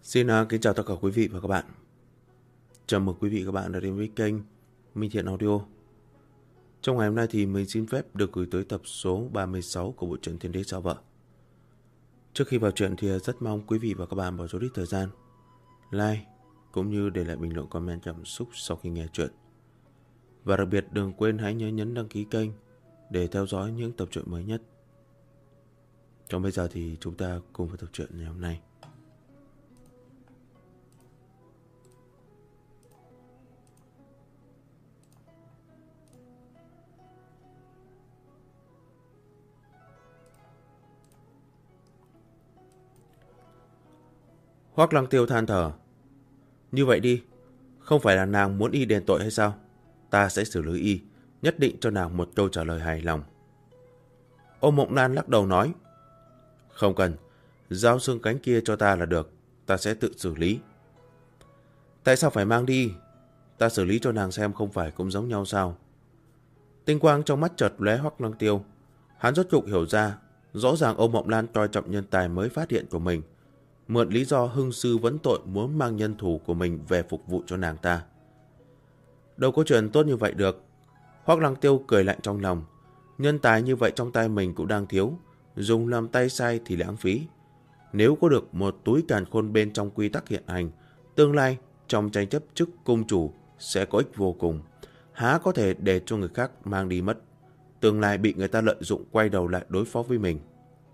Xin kính chào tất cả quý vị và các bạn. Chào mừng quý vị và các bạn đã đến với kênh Minh Thiện Audio. Trong ngày hôm nay thì mình xin phép được gửi tới tập số 36 của bộ truyện Thiên Đế Sao Vợ. Trước khi vào truyện thì rất mong quý vị và các bạn bỏ chút ít thời gian like cũng như để lại bình luận comment cảm xúc sau khi nghe truyện. Và đặc biệt đừng quên hãy nhớ nhấn đăng ký kênh để theo dõi những tập truyện mới nhất. Còn bây giờ thì chúng ta cùng vào tập truyện ngày hôm nay. Hoắc Lăng Tiêu than thở. Như vậy đi, không phải là nàng muốn y đền tội hay sao? Ta sẽ xử lý y, nhất định cho nàng một câu trả lời hài lòng. Ôn Mộng Lan lắc đầu nói. Không cần, giao xương cánh kia cho ta là được, ta sẽ tự xử lý. Tại sao phải mang đi? Ta xử lý cho nàng xem không phải cũng giống nhau sao? Tinh quang trong mắt chợt lóe Hoắc Lăng Tiêu. Hắn rốt cục hiểu ra, rõ ràng Ôn Mộng Lan coi trọng nhân tài mới phát hiện của mình, mượn lý do hưng sư vấn tội muốn mang nhân thủ của mình về phục vụ cho nàng ta. Đâu có chuyện tốt như vậy được. Hoắc Lăng Tiêu cười lạnh trong lòng. Nhân tài như vậy trong tay mình cũng đang thiếu, dùng làm tay sai thì lãng phí. Nếu có được một túi càn khôn bên trong quy tắc hiện hành, tương lai trong tranh chấp chức cung chủ sẽ có ích vô cùng. Há có thể để cho người khác mang đi mất, tương lai bị người ta lợi dụng quay đầu lại đối phó với mình.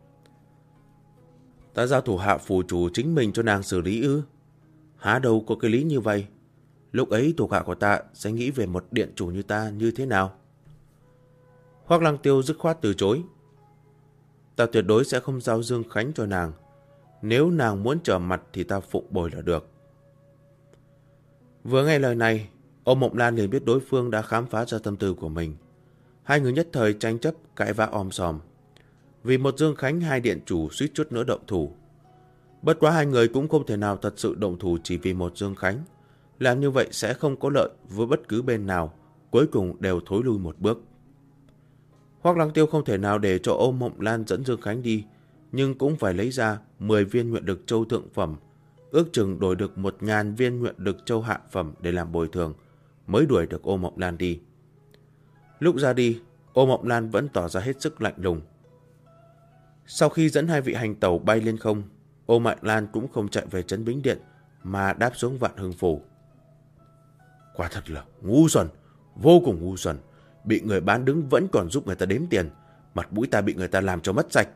Ta giao thủ hạ phù chủ chính mình cho nàng xử lý ư? Há đâu có cái lý như vậy. Lúc ấy thuộc hạ của ta sẽ nghĩ về một điện chủ như ta như thế nào? Hoắc Lăng Tiêu dứt khoát từ chối. Ta tuyệt đối sẽ không giao Dương Khánh cho nàng. Nếu nàng muốn trở mặt thì ta phụng bồi là được. Vừa nghe lời này, Ôn Mộng Lan liền biết đối phương đã khám phá ra tâm tư của mình. Hai người nhất thời tranh chấp cãi vã om sòm. Vì một Dương Khánh, hai điện chủ suýt chút nữa động thủ. Bất quá hai người cũng không thể nào thật sự động thủ chỉ vì một Dương Khánh. Làm như vậy sẽ không có lợi với bất cứ bên nào, cuối cùng đều thối lui một bước. Hoắc Lăng Tiêu không thể nào để cho Ôn Mộng Lan dẫn Dương Khánh đi, nhưng cũng phải lấy ra 10 viên nguyện lực châu thượng phẩm, ước chừng đổi được 1000 viên nguyện lực châu hạ phẩm để làm bồi thường, mới đuổi được Ôn Mộng Lan đi. Lúc ra đi, Ôn Mộng Lan vẫn tỏ ra hết sức lạnh lùng. Sau khi dẫn hai vị hành tẩu bay lên không, Ôn Mộng Lan cũng không chạy về trấn Bính Điện mà đáp xuống Vạn Hưng Phủ. Quả thật là ngu xuẩn, vô cùng ngu xuẩn. Bị người bán đứng vẫn còn giúp người ta đếm tiền, mặt mũi ta bị người ta làm cho mất sạch.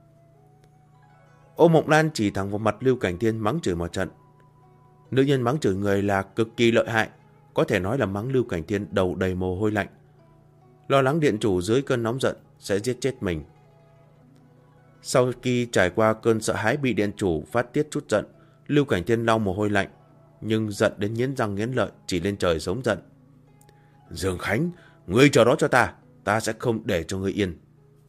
Ôn Mộng Lan chỉ thẳng vào mặt Lưu Cảnh Thiên mắng chửi một trận. Nữ nhân mắng chửi người là cực kỳ lợi hại, có thể nói là mắng Lưu Cảnh Thiên đầu đầy mồ hôi lạnh. Lo lắng điện chủ dưới cơn nóng giận sẽ giết chết mình. Sau khi trải qua cơn sợ hãi bị điện chủ phát tiết chút giận, Lưu Cảnh Thiên lau mồ hôi lạnh, nhưng giận đến nghiến răng nghiến lợi, chỉ lên trời giống giận. Dương Khánh, ngươi chờ đó cho ta sẽ không để cho ngươi yên.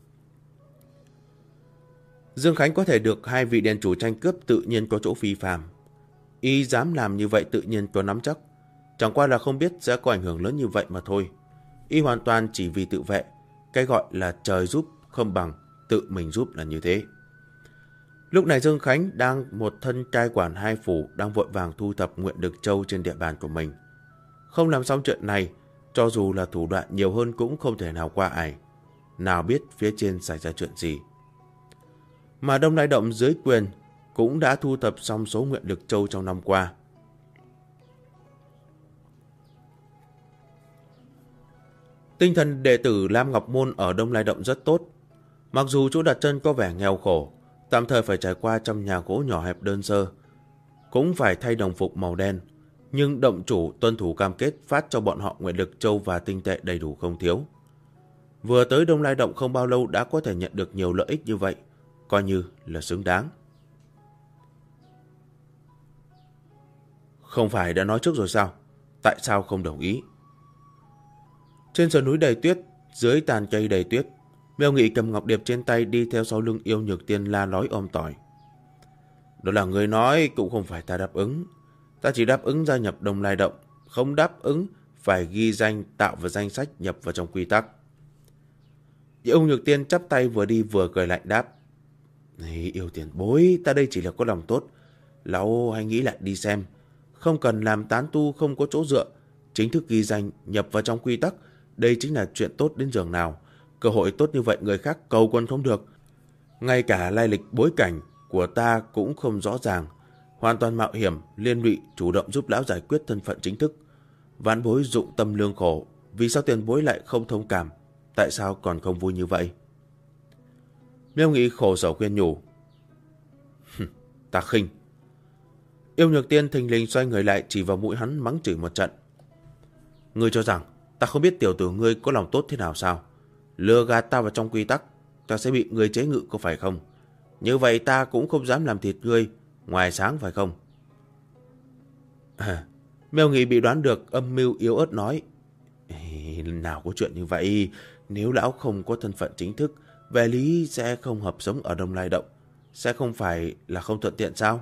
Dương Khánh có thể được hai vị điện chủ tranh cướp tự nhiên có chỗ phi phàm. Y dám làm như vậy tự nhiên có nắm chắc, chẳng qua là không biết sẽ có ảnh hưởng lớn như vậy mà thôi. Y hoàn toàn chỉ vì tự vệ, cái gọi là trời giúp không bằng tự mình giúp là như thế. Lúc này Dương Khánh đang một thân cai quản hai phủ, đang vội vàng thu thập nguyện lực châu trên địa bàn của mình. Không làm xong chuyện này, cho dù là thủ đoạn nhiều hơn cũng không thể nào qua ải. Nào biết phía trên xảy ra chuyện gì. Mà Đông Lai Động dưới quyền cũng đã thu thập xong số nguyện lực châu trong năm qua. Tinh thần đệ tử Lam Ngọc Môn ở Đông Lai Động rất tốt. Mặc dù chỗ đặt chân có vẻ nghèo khổ, tạm thời phải trải qua trong nhà gỗ nhỏ hẹp đơn sơ, cũng phải thay đồng phục màu đen, nhưng động chủ tuân thủ cam kết phát cho bọn họ nguyện lực châu và tinh tệ đầy đủ không thiếu. Vừa tới Đông Lai Động không bao lâu đã có thể nhận được nhiều lợi ích như vậy, coi như là xứng đáng. Không phải đã nói trước rồi sao? Tại sao không đồng ý? Trên sườn núi đầy tuyết, dưới tàn cây đầy tuyết, Miêu Nghị cầm ngọc điệp trên tay đi theo sau lưng Yêu Nhược Tiên la lói ôm tỏi. Đó là người nói, cũng không phải ta đáp ứng. Ta chỉ đáp ứng gia nhập Đông Lai Động, không đáp ứng phải ghi danh tạo vào danh sách nhập vào trong quy tắc. Yêu Nhược Tiên chắp tay vừa đi vừa cười lạnh đáp. Yêu tiền bối, ta đây chỉ là có lòng tốt. Lão hãy nghĩ lại đi xem. Không cần làm tán tu không có chỗ dựa, chính thức ghi danh nhập vào trong quy tắc. Đây chính là chuyện tốt đến giường nào. Cơ hội tốt như vậy người khác cầu còn không được. Ngay cả lai lịch bối cảnh của ta cũng không rõ ràng. Hoàn toàn mạo hiểm, liên lụy, chủ động giúp lão giải quyết thân phận chính thức. Vãn bối dụng tâm lương khổ, vì sao tiền bối lại không thông cảm? Tại sao còn không vui như vậy? Miêu Nghị khổ sở khuyên nhủ. Ta khinh. Yêu Nhược Tiên thình lình xoay người lại chỉ vào mũi hắn mắng chửi một trận. Ngươi cho rằng ta không biết tiểu tử ngươi có lòng tốt thế nào sao? Lừa gạt ta vào trong quy tắc, ta sẽ bị ngươi chế ngự có phải không? Như vậy ta cũng không dám làm thịt ngươi ngoài sáng phải không? Miêu Nghị bị đoán được âm mưu yếu ớt nói. Nào có chuyện như vậy, nếu lão không có thân phận chính thức, về lý sẽ không hợp sống ở Đông Lai Động, sẽ không phải là không thuận tiện sao?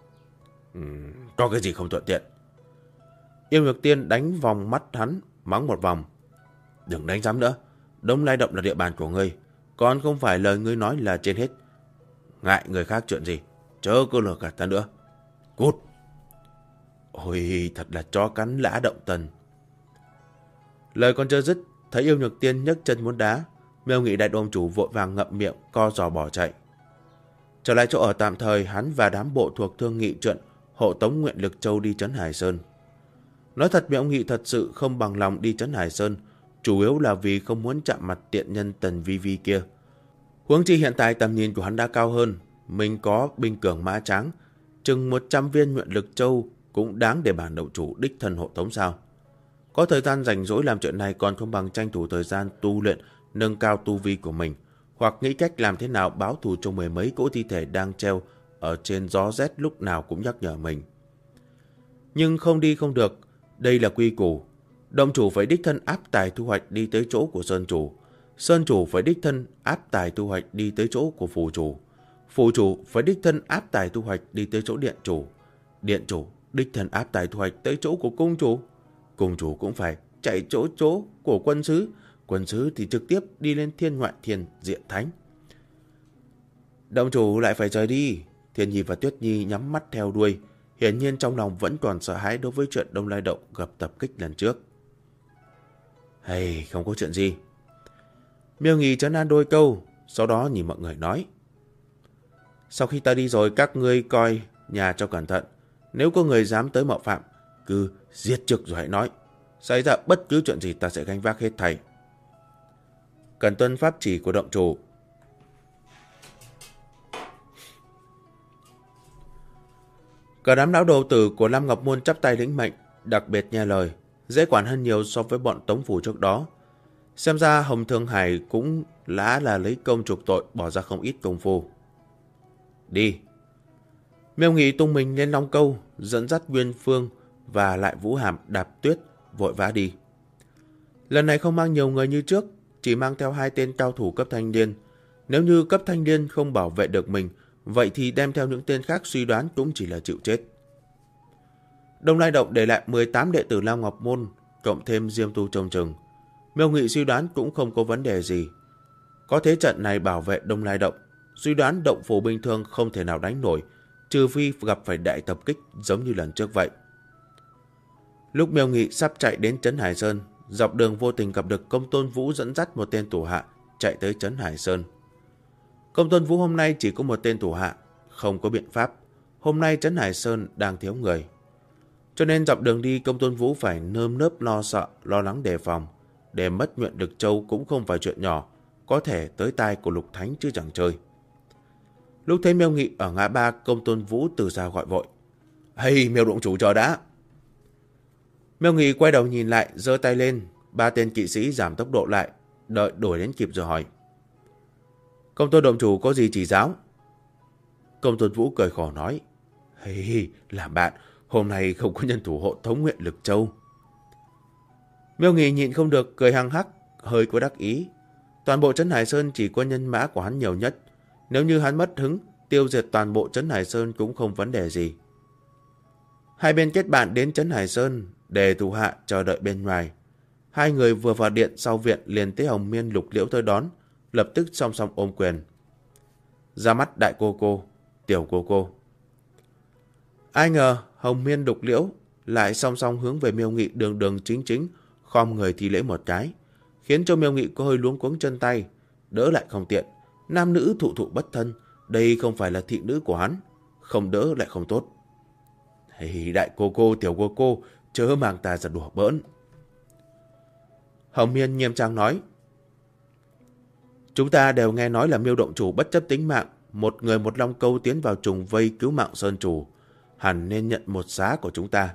Có cái gì không thuận tiện? Yêu Nhược Tiên đánh vòng mắt hắn, mắng một vòng. Đừng đánh giám nữa, Đông Lai Động là địa bàn của ngươi, còn không phải lời ngươi nói là trên hết. Ngại người khác chuyện gì, chớ có lừa gạt ta nữa. Cút! Ôi, thật là chó cắn lã động tần. Lời còn chưa dứt, thấy Yêu Nhược Tiên nhấc chân muốn đá, Miêu Nghị đại đôn chủ vội vàng ngậm miệng, co giò bỏ chạy. Trở lại chỗ ở tạm thời, hắn và đám bộ thuộc thương nghị chuyện hộ tống Nguyện Lực Châu đi Trấn Hải Sơn. Nói thật, Miêu Nghị thật sự không bằng lòng đi Trấn Hải Sơn, chủ yếu là vì không muốn chạm mặt tiện nhân Tần Vi Vi kia. Huống chi hiện tại tầm nhìn của hắn đã cao hơn, mình có binh cường mã tráng, chừng 100 viên Nguyện Lực Châu cũng đáng để bản động chủ đích thân hộ tống sao. Có thời gian rảnh rỗi làm chuyện này còn không bằng tranh thủ thời gian tu luyện, nâng cao tu vi của mình, hoặc nghĩ cách làm thế nào báo thù cho mười mấy cỗ thi thể đang treo ở trên gió rét lúc nào cũng nhắc nhở mình. Nhưng không đi không được, đây là quy củ. Động chủ phải đích thân áp tài thu hoạch đi tới chỗ của Sơn chủ, Sơn chủ phải đích thân áp tài thu hoạch đi tới chỗ của Phù chủ, Phù chủ phải đích thân áp tài thu hoạch đi tới chỗ Điện chủ, Điện chủ đích thân áp tài thu hoạch tới chỗ của Cung chủ, Cung chủ cũng phải chạy chỗ của Quân sứ, Quân sứ thì trực tiếp đi lên Thiên Ngoại Thiên Diện Thánh. Động chủ lại phải rời đi. Thiên Nhi và Tuyết Nhi nhắm mắt theo đuôi, hiển nhiên trong lòng vẫn còn sợ hãi đối với chuyện Đông Lai Động gặp tập kích lần trước. Hay không có chuyện gì. Miêu Nghị trấn an đôi câu, sau đó nhìn mọi người nói. Sau khi ta đi rồi, các ngươi coi nhà cho cẩn thận. Nếu có người dám tới mạo phạm, cứ giết trước rồi hãy nói. Xảy ra bất cứ chuyện gì ta sẽ gánh vác hết thảy. Cần tuân pháp chỉ của động chủ. Cả đám lão đầu tử của Lam Ngọc Môn chắp tay lĩnh mệnh, đặc biệt nghe lời, dễ quản hơn nhiều so với bọn Tống Phủ trước đó. Xem ra Hồng Thương Hải cũng là lấy công chuộc tội, bỏ ra không ít công phu. Đi. Miêu Nghị tung mình lên Long Câu, dẫn dắt Nguyên Phương và lại Vũ Hàm đạp tuyết, vội vã đi. Lần này không mang nhiều người như trước, chỉ mang theo 2 tên cao thủ cấp thanh niên. Nếu như cấp thanh niên không bảo vệ được mình, vậy thì đem theo những tên khác suy đoán cũng chỉ là chịu chết. Đông Lai Động để lại 18 đệ tử Lam Ngọc Môn, cộng thêm Diêm Tu trông chừng. Miêu Nghị suy đoán cũng không có vấn đề gì. Có thế trận này bảo vệ Đông Lai Động, suy đoán động phủ bình thường không thể nào đánh nổi, trừ phi gặp phải đại tập kích giống như lần trước vậy. Lúc Miêu Nghị sắp chạy đến Trấn Hải Sơn, dọc đường vô tình gặp được Công Tôn Vũ dẫn dắt một tên thủ hạ chạy tới Trấn Hải Sơn. Công Tôn Vũ hôm nay chỉ có một tên thủ hạ, không có biện pháp. Hôm nay Trấn Hải Sơn đang thiếu người. Cho nên dọc đường đi Công Tôn Vũ phải nơm nớp lo sợ, lo lắng đề phòng. Để mất Nguyện Lực Châu cũng không phải chuyện nhỏ, có thể tới tai của Lục Thánh chứ chẳng chơi. Lúc thấy Miêu Nghị ở ngã ba, Công Tôn Vũ từ xa gọi vội. Hey, Miêu động chủ chờ đã. Miêu Nghị quay đầu nhìn lại, giơ tay lên. 3 tên kỵ sĩ giảm tốc độ lại, đợi đuổi đến kịp rồi hỏi. Công Tôn động chủ có gì chỉ giáo? Công Tôn Vũ cười khổ nói. Hey, làm bạn, hôm nay không có nhân thủ hộ tống Nguyện Lực Châu. Miêu Nghị nhịn không được, cười hăng hắc, hơi có đắc ý. Toàn bộ Trấn Hải Sơn chỉ có nhân mã của hắn nhiều nhất. Nếu như hắn mất hứng, tiêu diệt toàn bộ Trấn Hải Sơn cũng không vấn đề gì. Hai bên kết bạn đến Trấn Hải Sơn, để thủ hạ chờ đợi bên ngoài. 2 người vừa vào điện sau viện liền thấy Hồng Miên Lục Liễu tới đón, lập tức song song ôm quyền. Ra mắt đại cô cô, tiểu cô cô. Ai ngờ Hồng Miên Lục Liễu lại song song hướng về Miêu Nghị đường đường chính chính khom người thi lễ một cái, khiến cho Miêu Nghị có hơi luống cuống chân tay, đỡ lại không tiện. Nam nữ thụ thụ bất thân, đây không phải là thị nữ của hắn, không đỡ lại không tốt. Hey, đại cô, tiểu cô, chớ mang ta ra đùa bỡn. Hồng Miên nghiêm trang nói. Chúng ta đều nghe nói là Miêu động chủ bất chấp tính mạng, một người một long câu tiến vào trùng vây cứu mạng sơn chủ, hẳn nên nhận một giá của chúng ta.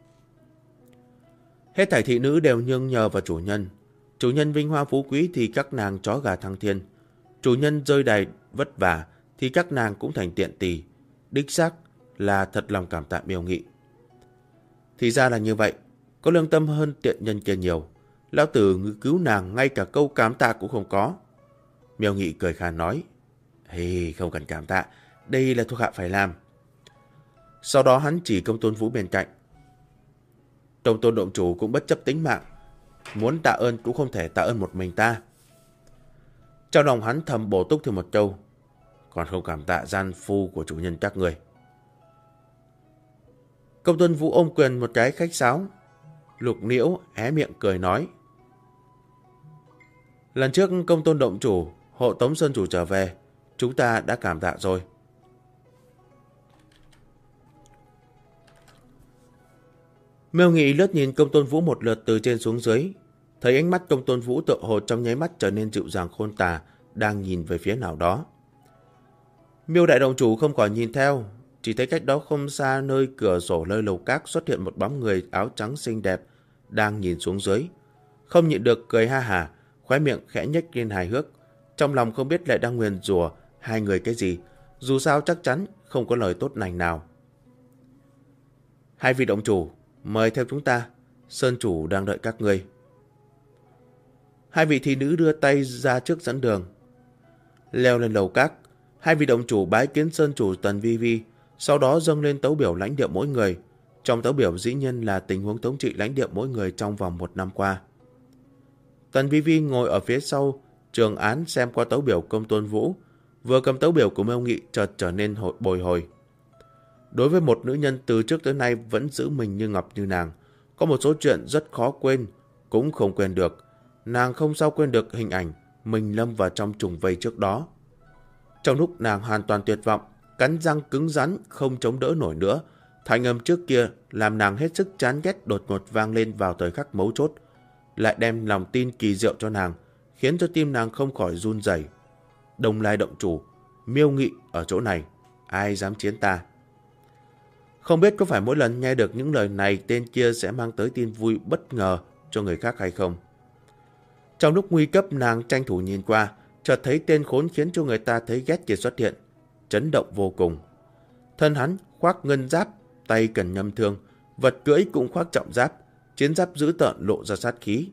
Hết thảy thị nữ đều nhường nhờ vào chủ nhân. Chủ nhân vinh hoa phú quý thì các nàng chó gà thăng thiên. Chủ nhân rơi đày vất vả thì các nàng cũng thành tiện tỳ. Đích xác là thật lòng cảm tạ Miêu Nghị. Thì ra là như vậy, có lương tâm hơn tiện nhân kia nhiều. Lão tử cứu nàng ngay cả câu cảm tạ cũng không có. Miêu Nghị cười khàn nói. Hey, không cần cảm tạ, đây là thuộc hạ phải làm. Sau đó hắn chỉ Công Tôn Vũ bên cạnh. Công Tôn động chủ cũng bất chấp tính mạng, muốn tạ ơn cũng không thể tạ ơn một mình ta. Trong lòng hắn thầm bổ túc thêm một câu. Còn không cảm tạ gian phu của chủ nhân các người. Công Tôn Vũ ôm quyền một cái khách sáo. Lục Liễu hé miệng cười nói. Lần trước Công Tôn động chủ hộ tống sơn chủ trở về, chúng ta đã cảm tạ rồi. Miêu Nghị lướt nhìn Công Tôn Vũ một lượt từ trên xuống dưới, thấy ánh mắt Công Tôn Vũ tựa hồ trong nháy mắt trở nên dịu dàng khôn tả, đang nhìn về phía nào đó. Miêu đại động chủ không còn nhìn theo, chỉ thấy cách đó không xa nơi cửa sổ nơi lầu các xuất hiện một bóng người áo trắng xinh đẹp đang nhìn xuống dưới, không nhịn được cười ha hả, khóe miệng khẽ nhếch lên hài hước, trong lòng không biết lại đang nguyền rủa hai người cái gì, dù sao chắc chắn không có lời tốt lành nào. Hai vị động chủ, mời theo chúng ta, sơn chủ đang đợi các ngươi. Hai vị thị nữ đưa tay ra trước dẫn đường. Leo lên lầu các, hai vị động chủ bái kiến sơn chủ Tần Vi Vi, sau đó dâng lên tấu biểu lãnh địa mỗi người. Trong tấu biểu dĩ nhiên là tình huống thống trị lãnh địa mỗi người trong vòng 1 năm qua. Tần Vi Vi ngồi ở phía sau Trường Án xem qua tấu biểu Công Tôn Vũ, vừa cầm tấu biểu của Miêu Nghị chợt trở nên bồi hồi. Đối với một nữ nhân từ trước tới nay vẫn giữ mình như ngọc như nàng, có một số chuyện rất khó quên, cũng không quên được. Nàng không sao quên được hình ảnh mình lâm vào trong trùng vây trước đó. Trong lúc nàng hoàn toàn tuyệt vọng, cắn răng cứng rắn không chống đỡ nổi nữa, thanh âm trước kia làm nàng hết sức chán ghét đột ngột vang lên vào thời khắc mấu chốt, lại đem lòng tin kỳ diệu cho nàng, khiến cho tim nàng không khỏi run rẩy. Đông Lai động chủ, Miêu Nghị ở chỗ này, ai dám chiến ta? Không biết có phải mỗi lần nghe được những lời này tên kia sẽ mang tới tin vui bất ngờ cho người khác hay không? Trong lúc nguy cấp nàng tranh thủ nhìn qua, chợt thấy tên khốn khiến cho người ta thấy ghét kia xuất hiện, chấn động vô cùng. Thân hắn khoác ngân giáp, tay cần nhâm thương, vật cưỡi cũng khoác trọng giáp, chiến giáp dữ tợn lộ ra sát khí.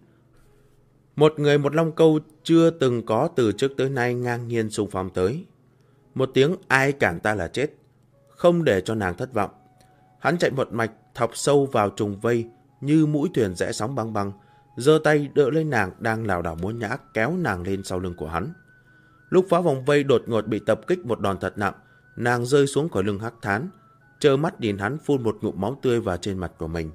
Một người một long câu chưa từng có từ trước tới nay ngang nhiên xung phong tới. Một tiếng ai cản ta là chết, không để cho nàng thất vọng. Hắn chạy một mạch thọc sâu vào trùng vây như mũi thuyền rẽ sóng băng băng, giơ tay đỡ lên nàng đang lảo đảo muốn ngã, kéo nàng lên sau lưng của hắn. Lúc phá vòng vây đột ngột bị tập kích một đòn thật nặng, nàng rơi xuống khỏi lưng hắc thán, trơ mắt nhìn hắn phun một ngụm máu tươi vào trên mặt của mình.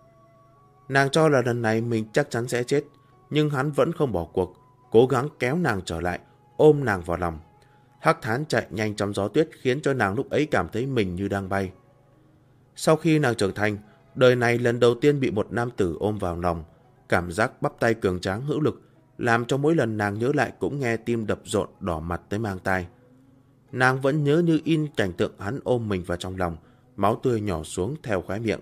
Nàng cho là lần này mình chắc chắn sẽ chết, nhưng hắn vẫn không bỏ cuộc, cố gắng kéo nàng trở lại, ôm nàng vào lòng. Hắc thán chạy nhanh trong gió tuyết khiến cho nàng lúc ấy cảm thấy mình như đang bay. Sau khi nàng trưởng thành, đời này lần đầu tiên bị một nam tử ôm vào lòng, cảm giác bắp tay cường tráng hữu lực, làm cho mỗi lần nàng nhớ lại cũng nghe tim đập rộn đỏ mặt tới mang tai. Nàng vẫn nhớ như in cảnh tượng hắn ôm mình vào trong lòng, máu tươi nhỏ xuống theo khóe miệng.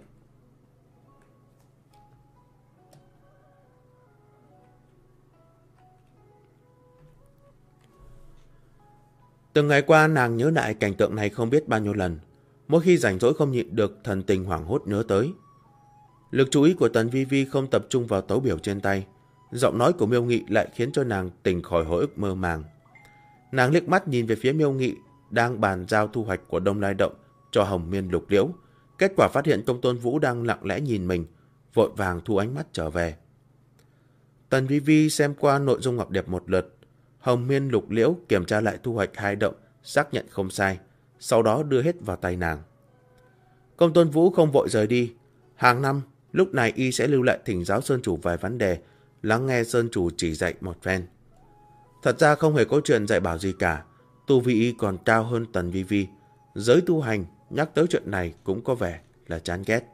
Từng ngày qua nàng nhớ lại cảnh tượng này không biết bao nhiêu lần, mỗi khi rảnh rỗi không nhịn được thần tình hoảng hốt nhớ tới. Lực chú ý của Tần Vi Vi không tập trung vào tấu biểu trên tay, giọng nói của Miêu Nghị lại khiến cho nàng tỉnh khỏi hồi ức mơ màng. Nàng liếc mắt nhìn về phía Miêu Nghị đang bàn giao thu hoạch của Đông Lai Động cho Hồng Miên Lục Liễu, kết quả phát hiện Công Tôn Vũ đang lặng lẽ nhìn mình, vội vàng thu ánh mắt trở về. Tần Vi Vi xem qua nội dung ngọc điệp một lượt, Hồng Miên Lục Liễu kiểm tra lại thu hoạch 2 động, xác nhận không sai, sau đó đưa hết vào tay nàng. Công Tôn Vũ không vội rời đi. Hàng năm, lúc này y sẽ lưu lại thỉnh giáo Sơn Chủ vài vấn đề, lắng nghe Sơn Chủ chỉ dạy một phen. Thật ra không hề có chuyện dạy bảo gì cả. Tu vi y còn cao hơn Tần Vi Vi. Giới tu hành nhắc tới chuyện này cũng có vẻ là chán ghét.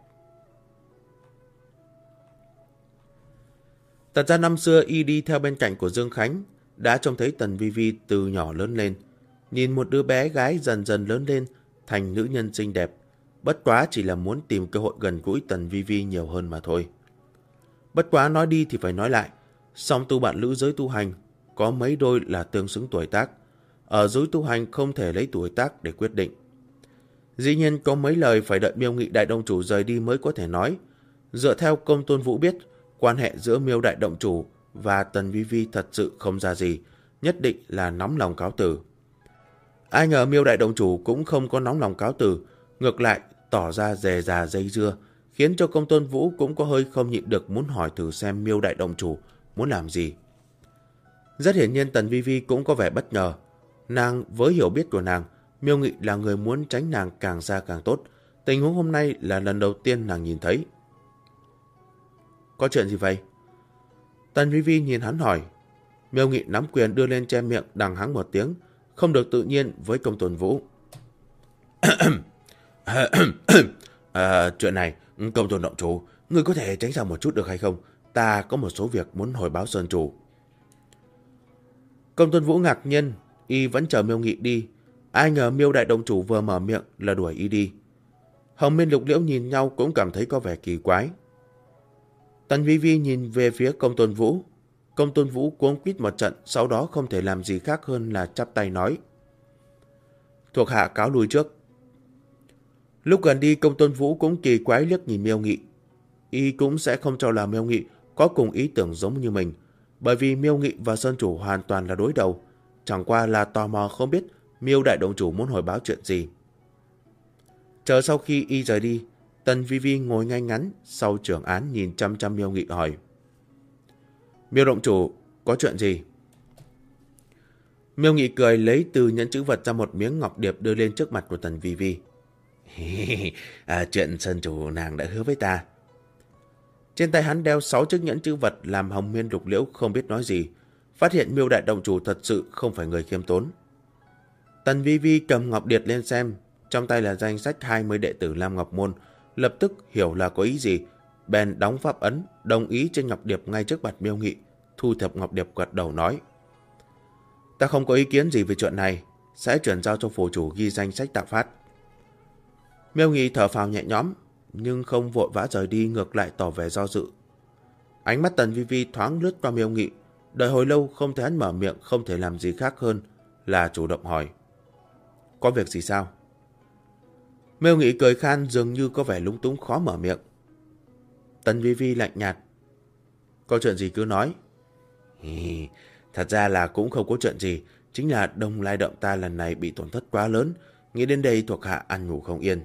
Thật ra năm xưa y đi theo bên cạnh của Dương Khánh, đã trông thấy Tần Vi Vi từ nhỏ lớn lên. Nhìn một đứa bé gái dần dần lớn lên thành nữ nhân xinh đẹp. Bất quá chỉ là muốn tìm cơ hội gần gũi Tần Vi Vi nhiều hơn mà thôi. Bất quá nói đi thì phải nói lại, song tu bạn lữ giới tu hành có mấy đôi là tương xứng tuổi tác. Ở giới tu hành không thể lấy tuổi tác để quyết định. Dĩ nhiên có mấy lời phải đợi Miêu Nghị Đại Động Chủ rời đi mới có thể nói. Dựa theo Công Tôn Vũ biết, quan hệ giữa Miêu Đại Động Chủ và Tần Vi Vi thật sự không ra gì, nhất định là nóng lòng cáo từ. Ai ngờ Miêu Đại Động Chủ cũng không có nóng lòng cáo từ, ngược lại tỏ ra dè dà dây dưa, khiến cho Công Tôn Vũ cũng có hơi không nhịn được muốn hỏi thử xem Miêu Đại Động Chủ muốn làm gì. Rất hiển nhiên Tần Vi Vi cũng có vẻ bất ngờ. Nàng với hiểu biết của nàng, Miêu Nghị là người muốn tránh nàng càng xa càng tốt. Tình huống hôm nay là lần đầu tiên nàng nhìn thấy. Có chuyện gì vậy? Tần Vi Vi nhìn hắn hỏi. Miêu Nghị nắm quyền đưa lên che miệng đằng hắng một tiếng, không được tự nhiên với Công Tôn Vũ. Chuyện này, Công Tôn Động Chủ, ngươi có thể tránh ra một chút được hay không? Ta có một số việc muốn hồi báo Sơn Chủ. Công Tôn Vũ ngạc nhiên, y vẫn chờ Miêu Nghị đi. Ai ngờ Miêu Đại Động Chủ vừa mở miệng là đuổi y đi. Hồng Miên Lục Liễu nhìn nhau cũng cảm thấy có vẻ kỳ quái. Tần Vi Vi nhìn về phía Công Tôn Vũ. Công Tôn Vũ cuống quýt một trận, sau đó không thể làm gì khác hơn là chắp tay nói. Thuộc hạ cáo lui trước. Lúc gần đi, Công Tôn Vũ cũng kỳ quái liếc nhìn Miêu Nghị. Y cũng sẽ không cho là Miêu Nghị có cùng ý tưởng giống như mình, bởi vì Miêu Nghị và Sơn Chủ hoàn toàn là đối đầu. Chẳng qua là tò mò không biết Miêu Đại Động Chủ muốn hồi báo chuyện gì. Chờ sau khi y rời đi, Tần Vi Vi ngồi ngay ngắn sau trưởng án nhìn chăm chăm Miêu Nghị hỏi. Miêu Động Chủ, có chuyện gì? Miêu Nghị cười lấy từ nhẫn chữ vật ra một miếng ngọc điệp đưa lên trước mặt của Tần Vi Vi. Chuyện Sơn Chủ nàng đã hứa với ta. Trên tay hắn đeo 6 chiếc nhẫn chữ vật làm Hồng Miên Lục Liễu không biết nói gì. Phát hiện Miêu Đại Động Chủ thật sự không phải người khiêm tốn. Tần Vi Vi cầm ngọc điệp lên xem, trong tay là danh sách 20 đệ tử Lam Ngọc Môn, lập tức hiểu là có ý gì, bèn đóng pháp ấn, đồng ý trên ngọc điệp ngay trước mặt Miêu Nghị, thu thập ngọc điệp gật đầu nói. Ta không có ý kiến gì về chuyện này, sẽ chuyển giao cho phù chủ ghi danh sách tạo phát. Miêu Nghị thở phào nhẹ nhõm, nhưng không vội vã rời đi, ngược lại tỏ vẻ do dự. Ánh mắt Tần Vi Vi thoáng lướt qua Miêu Nghị, đợi hồi lâu không thấy hắn mở miệng, không thể làm gì khác hơn là chủ động hỏi. Có việc gì sao? Miêu Nghị cười khan, dường như có vẻ lúng túng khó mở miệng. Tần Vi Vi lạnh nhạt. Có chuyện gì cứ nói. Thật ra là cũng không có chuyện gì, chính là Đông Lai Động ta lần này bị tổn thất quá lớn, nghĩ đến đây thuộc hạ ăn ngủ không yên.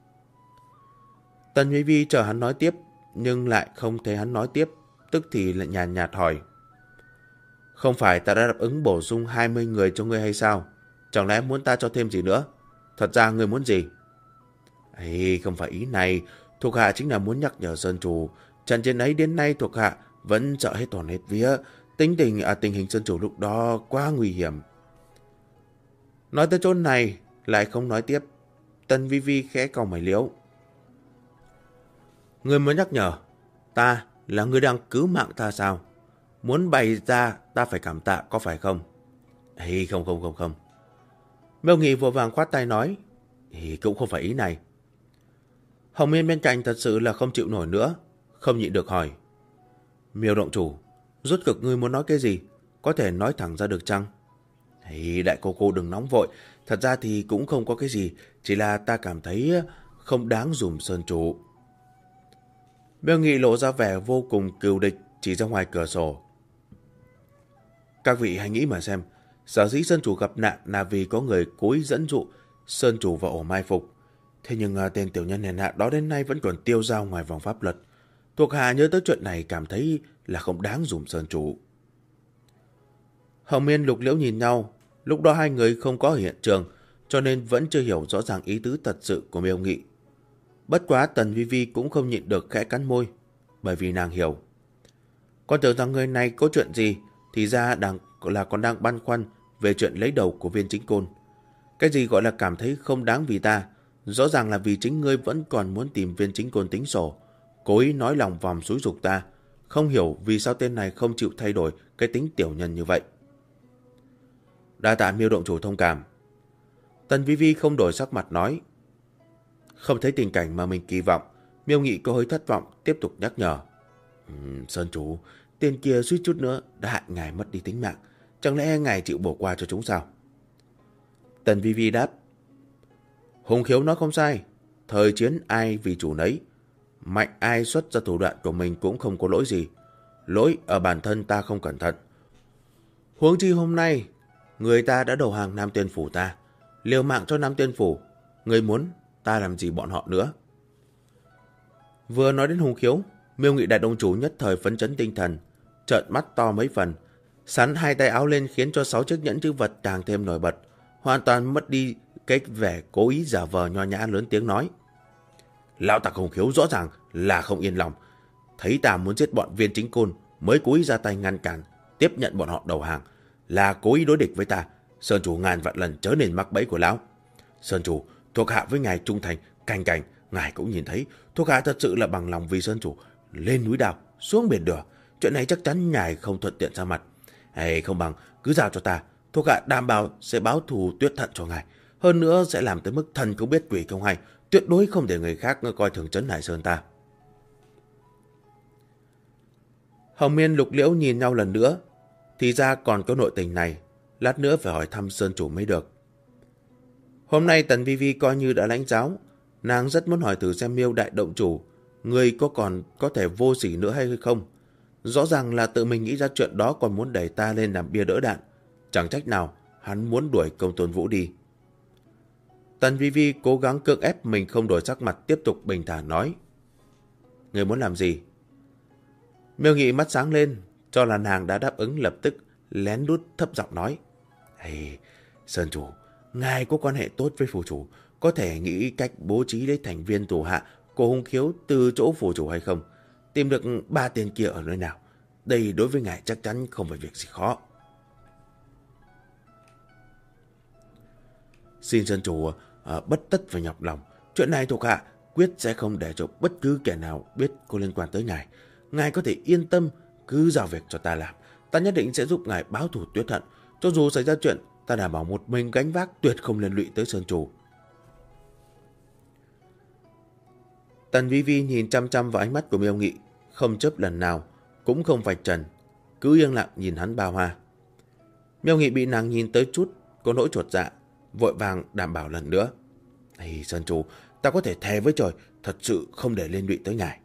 Tần Vi Vi chờ hắn nói tiếp, nhưng lại không thấy hắn nói tiếp, tức thì lại nhàn nhạt hỏi. Không phải ta đã đáp ứng bổ sung 20 người cho ngươi hay sao? Chẳng lẽ muốn ta cho thêm gì nữa? Thật ra ngươi muốn gì? Không phải ý này, thuộc hạ chính là muốn nhắc nhở Sơn Chủ. Trận chiến ấy đến nay thuộc hạ vẫn sợ hết toàn hết vía. Tình hình Sơn Chủ lúc đó quá nguy hiểm. Nói tới chỗ này, lại không nói tiếp. Tần Vi Vi khẽ cau mày liễu. Ngươi muốn nhắc nhở, ta là người đang cứu mạng ta sao? Muốn bày ra ta phải cảm tạ có phải không? Không. Miêu Nghị vội vàng khoát tay nói. Cũng không phải ý này. Hồng Miên bên cạnh thật sự là không chịu nổi nữa, không nhịn được hỏi. Miêu Động Chủ, rốt cuộc ngươi muốn nói cái gì? Có thể nói thẳng ra được chăng? Đại cô đừng nóng vội, thật ra thì cũng không có cái gì, chỉ là ta cảm thấy không đáng dùm Sơn Chủ. Miêu Nghị lộ ra vẻ vô cùng cừu địch, chỉ ra ngoài cửa sổ. Các vị hãy nghĩ mà xem, sở dĩ Sơn Chủ gặp nạn là vì có người cố ý dẫn dụ Sơn Chủ vào ổ mai phục. Thế nhưng tên tiểu nhân hèn hạ đó đến nay vẫn còn tiêu dao ngoài vòng pháp luật. Thuộc hạ nhớ tới chuyện này cảm thấy là không đáng dùm Sơn Chủ. Hồng Miên Lục Liễu nhìn nhau, lúc đó hai người không có ở hiện trường, cho nên vẫn chưa hiểu rõ ràng ý tứ thật sự của Miêu Nghị. Bất quá Tần Vi Vi cũng không nhịn được khẽ cắn môi, bởi vì nàng hiểu. Con tưởng rằng người này có chuyện gì, thì ra còn đang băn khoăn về chuyện lấy đầu của Viên Chính Côn. Cái gì gọi là cảm thấy không đáng vì ta, rõ ràng là vì chính ngươi vẫn còn muốn tìm Viên Chính Côn tính sổ, cố ý nói lòng vòng xúi giục ta. Không hiểu vì sao tên này không chịu thay đổi cái tính tiểu nhân như vậy. Đa tạ Miêu động chủ thông cảm. Tần Vi Vi không đổi sắc mặt nói. Không thấy tình cảnh mà mình kỳ vọng, Miêu Nghị có hơi thất vọng, tiếp tục nhắc nhở. Sơn chủ, tên kia suýt chút nữa đã hại ngài mất đi tính mạng. Chẳng lẽ ngài chịu bỏ qua cho chúng sao? Tần Vi Vi đáp. Hùng Khiếu nói không sai. Thời chiến ai vì chủ nấy. Mạnh ai xuất ra thủ đoạn của mình cũng không có lỗi gì. Lỗi ở bản thân ta không cẩn thận. Huống chi hôm nay, người ta đã đầu hàng Nam Tiên Phủ ta. Liều mạng cho Nam Tiên Phủ. Người muốn ta làm gì bọn họ nữa? Vừa nói đến Hùng Khiếu, Miêu Nghị đại đông chủ nhất thời phấn chấn tinh thần, trợn mắt to mấy phần, sắn hai tay áo lên khiến cho 6 chiếc nhẫn chữ vật càng thêm nổi bật, hoàn toàn mất đi cái vẻ cố ý giả vờ nho nhã, lớn tiếng nói. Lão tặc Hùng Khiếu rõ ràng là không yên lòng, thấy ta muốn giết bọn Viên Chính Côn mới cố ý ra tay ngăn cản, tiếp nhận bọn họ đầu hàng, là cố ý đối địch với ta. Sơn chủ ngàn vạn lần chớ nên mắc bẫy của lão. Sơn chủ, thuộc hạ với ngài trung thành, canh cành, ngài cũng nhìn thấy, thuộc hạ thật sự là bằng lòng vì Sơn chủ, lên núi đào, xuống biển lửa. Chuyện này chắc chắn ngài không thuận tiện ra mặt. Hay không bằng cứ giao cho ta, thuộc hạ đảm bảo sẽ báo thù Tuyết Thận cho ngài. Hơn nữa sẽ làm tới mức thần không biết quỷ không hay, tuyệt đối không để người khác coi thường trấn Hải Sơn ta. Hồng Miên Lục Liễu nhìn nhau lần nữa, thì ra còn có nội tình này, lát nữa phải hỏi thăm Sơn chủ mới được. Hôm nay Tần Vi Vi coi như đã lãnh giáo, nàng rất muốn hỏi thử xem Miêu đại động chủ, người còn có thể vô sỉ nữa hay không. Rõ ràng là tự mình nghĩ ra chuyện đó còn muốn đẩy ta lên làm bia đỡ đạn. Chẳng trách nào hắn muốn đuổi Công Tôn Vũ đi. Tần Vi Vi cố gắng cưỡng ép mình không đổi sắc mặt, tiếp tục bình thản nói. Người muốn làm gì? Miêu Nghị mắt sáng lên, cho là nàng đã đáp ứng, lập tức lén lút thấp giọng nói. Hey, Sơn chủ, ngài có quan hệ tốt với phủ chủ, có thể nghĩ cách bố trí lấy thành viên thủ hạ của Hùng Khiếu từ chỗ phủ chủ hay không? Tìm được 3 tên kia ở nơi nào? Đây đối với ngài chắc chắn không phải việc gì khó. Xin Sơn chủ bất tất phải nhọc lòng. Chuyện này thuộc hạ quyết sẽ không để cho bất cứ kẻ nào biết có liên quan tới ngài. Ngài có thể yên tâm, cứ giao việc cho ta làm. Ta nhất định sẽ giúp ngài báo thù Tuyết Thận. Cho dù xảy ra chuyện, ta đảm bảo một mình gánh vác, tuyệt không liên lụy tới Sơn chủ. Tần Vi Vi nhìn chăm chăm vào ánh mắt của Miêu Nghị, không chớp lần nào, cũng không vạch trần, cứ yên lặng nhìn hắn bao hoa. Miêu Nghị bị nàng nhìn tới chút có nỗi chột dạ, vội vàng đảm bảo lần nữa. Ây, Sơn chủ, ta có thể thề với trời, thật sự không để liên lụy tới ngài.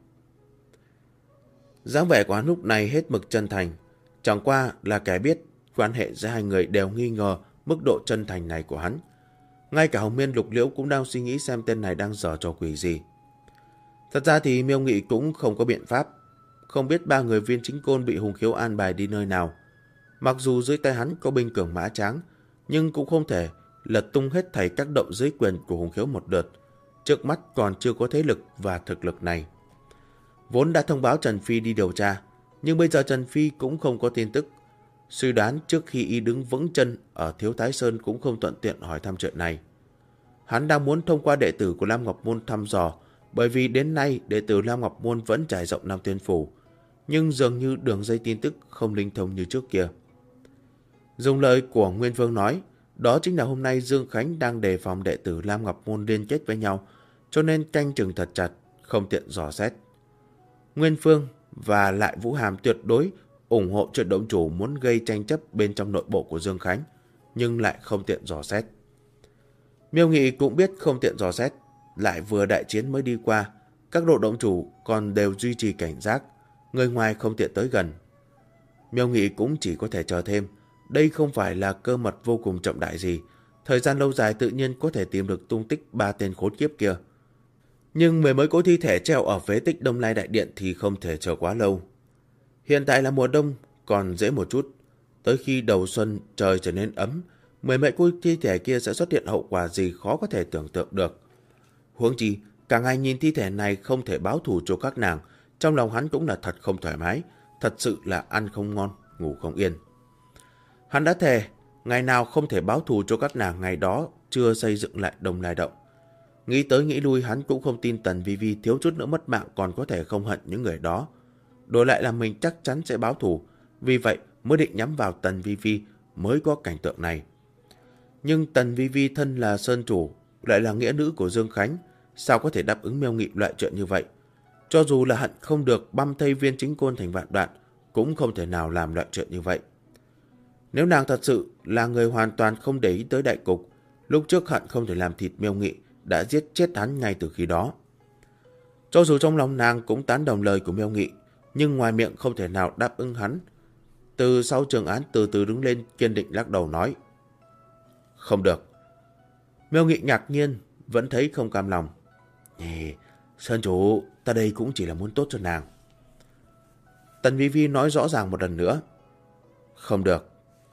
Dáng vẻ của hắn lúc này hết mực chân thành, chẳng qua là kẻ biết quan hệ giữa hai người đều nghi ngờ mức độ chân thành này của hắn. Ngay cả Hồng Miên Lục Liễu cũng đang suy nghĩ xem tên này đang giở trò quỷ gì. Thật ra thì Miêu Nghị cũng không có biện pháp, không biết 3 người Viên Chính Côn bị Hùng Khiếu an bài đi nơi nào. Mặc dù dưới tay hắn có binh cường mã tráng, nhưng cũng không thể lật tung hết thảy các động dưới quyền của Hùng Khiếu một đợt. Trước mắt còn chưa có thế lực và thực lực này. Vốn đã thông báo Trần Phi đi điều tra, nhưng bây giờ Trần Phi cũng không có tin tức. Suy đoán trước khi y đứng vững chân ở Thiếu Thái Sơn cũng không thuận tiện hỏi thăm chuyện này. Hắn đang muốn thông qua đệ tử của Lam Ngọc Môn thăm dò, bởi vì đến nay đệ tử Lam Ngọc Môn vẫn trải rộng Nam Tiên Phủ, nhưng dường như đường dây tin tức không linh thông như trước kia. Dùng lời của Nguyên Vương nói, đó chính là hôm nay Dương Khánh đang đề phòng đệ tử Lam Ngọc Môn liên kết với nhau, cho nên canh chừng thật chặt, không tiện dò xét. Nguyên Vương và lại Vũ Hàm tuyệt đối ủng hộ chuyện động chủ muốn gây tranh chấp bên trong nội bộ của Dương Khánh, nhưng lại không tiện dò xét. Miêu Nghị cũng biết không tiện dò xét, lại vừa đại chiến mới đi qua, các độ động chủ còn đều duy trì cảnh giác, người ngoài không tiện tới gần. Miêu Nghị cũng chỉ có thể chờ thêm, đây không phải là cơ mật vô cùng trọng đại gì, thời gian lâu dài tự nhiên có thể tìm được tung tích 3 tên khốn kiếp kia. Nhưng mới có thi thể treo ở phế tích Đông Lai Đại Điện thì không thể chờ quá lâu. Hiện tại là mùa đông, còn dễ một chút. Tới khi đầu xuân trời trở nên ấm, mấy cô thi thể kia sẽ xuất hiện hậu quả gì khó có thể tưởng tượng được. Huống chi, Cả ngày nhìn thi thể này không thể báo thù cho các nàng, trong lòng hắn cũng là thật không thoải mái, thật sự là ăn không ngon, ngủ không yên. Hắn đã thề, ngày nào không thể báo thù cho các nàng ngày đó chưa xây dựng lại Đông Lai Động. Nghĩ tới nghĩ lui hắn cũng không tin Tần Vi Vi thiếu chút nữa mất mạng còn có thể không hận những người đó. Đổi lại là mình chắc chắn sẽ báo thù, vì vậy mới định nhắm vào Tần Vi Vi mới có cảnh tượng này. Nhưng Tần Vi Vi thân là sơn chủ, lại là nghĩa nữ của Dương Khánh, sao có thể đáp ứng Miêu Nghị loại chuyện như vậy? Cho dù là hận không được băm thây Viên Chính Côn thành vạn đoạn, cũng không thể nào làm loại chuyện như vậy. Nếu nàng thật sự là người hoàn toàn không để ý tới đại cục, lúc trước hận không thể làm thịt Miêu Nghị đã giết chết hắn ngay từ khi đó. Cho dù trong lòng nàng cũng tán đồng lời của Miêu Nghị, nhưng ngoài miệng không thể nào đáp ứng hắn. Từ sau trường án từ từ đứng lên, kiên định lắc đầu nói: Không được. Miêu Nghị ngạc nhiên, vẫn thấy không cam lòng. Sơn chủ, ta đây cũng chỉ là muốn tốt cho nàng. Tần Vi Vi nói rõ ràng một lần nữa: Không được.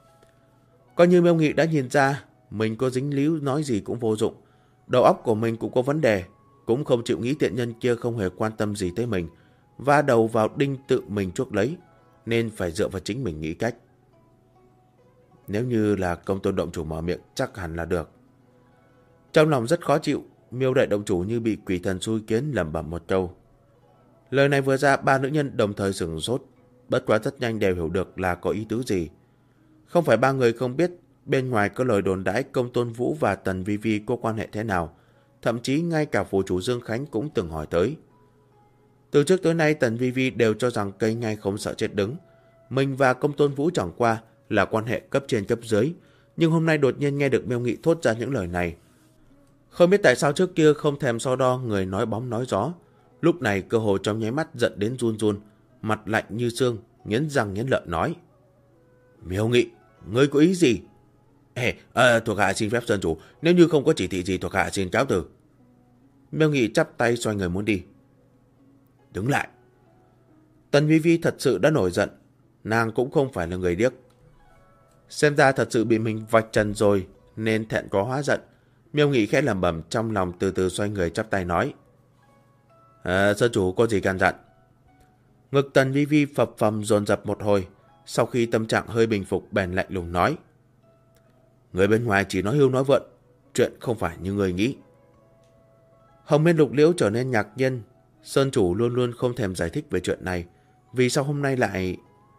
Coi như Miêu Nghị đã nhìn ra mình có dính líu nói gì cũng vô dụng, đầu óc của mình cũng có vấn đề, cũng không chịu nghĩ tiện nhân kia không hề quan tâm gì tới mình, va đầu vào đinh tự mình chuốc lấy, nên phải dựa vào chính mình nghĩ cách. Nếu như là Công Tôn động chủ mở miệng chắc hẳn là được. Trong lòng rất khó chịu, Miêu đại động chủ như bị quỷ thần xui kiến lẩm bẩm một câu. Lời này vừa ra, ba nữ nhân đồng thời sửng sốt, bất quá rất nhanh đều hiểu được là có ý tứ gì. Không phải ba người không biết bên ngoài có lời đồn đãi Công Tôn Vũ và Tần Vi Vi có quan hệ thế nào, thậm chí ngay cả phủ chủ Dương Khánh cũng từng hỏi tới. Từ trước tới nay Tần Vi Vi đều cho rằng cây ngay không sợ chết đứng, mình và Công Tôn Vũ chẳng qua là quan hệ cấp trên cấp dưới, nhưng hôm nay đột nhiên nghe được Miêu Nghị thốt ra những lời này. Không biết tại sao trước kia không thèm so đo người nói bóng nói gió, lúc này cơ hồ trong nháy mắt giận đến run run, mặt lạnh như xương, nghiến răng nghiến lợi nói: Miêu Nghị, ngươi có ý gì? Thuộc hạ xin phép sơn chủ, nếu như không có chỉ thị gì thuộc hạ xin cáo từ. Miêu Nghị chắp tay xoay người muốn đi. Đứng lại. Tần Vi Vi thật sự đã nổi giận, nàng cũng không phải là người điếc. Xem ra thật sự bị mình vạch trần rồi nên thẹn quá hóa giận. Miêu Nghị khẽ lẩm bẩm trong lòng, từ từ xoay người chắp tay nói: Sơn chủ có gì can dặn? Ngực Tần Vi Vi phập phồng dồn dập một hồi, sau khi tâm trạng hơi bình phục bèn lạnh lùng nói: Người bên ngoài chỉ nói hưu nói vượn, chuyện không phải như người nghĩ. Hồng Miên Lục Liễu trở nên ngạc nhiên, Sơn chủ luôn luôn không thèm giải thích về chuyện này, vì sao hôm nay lại...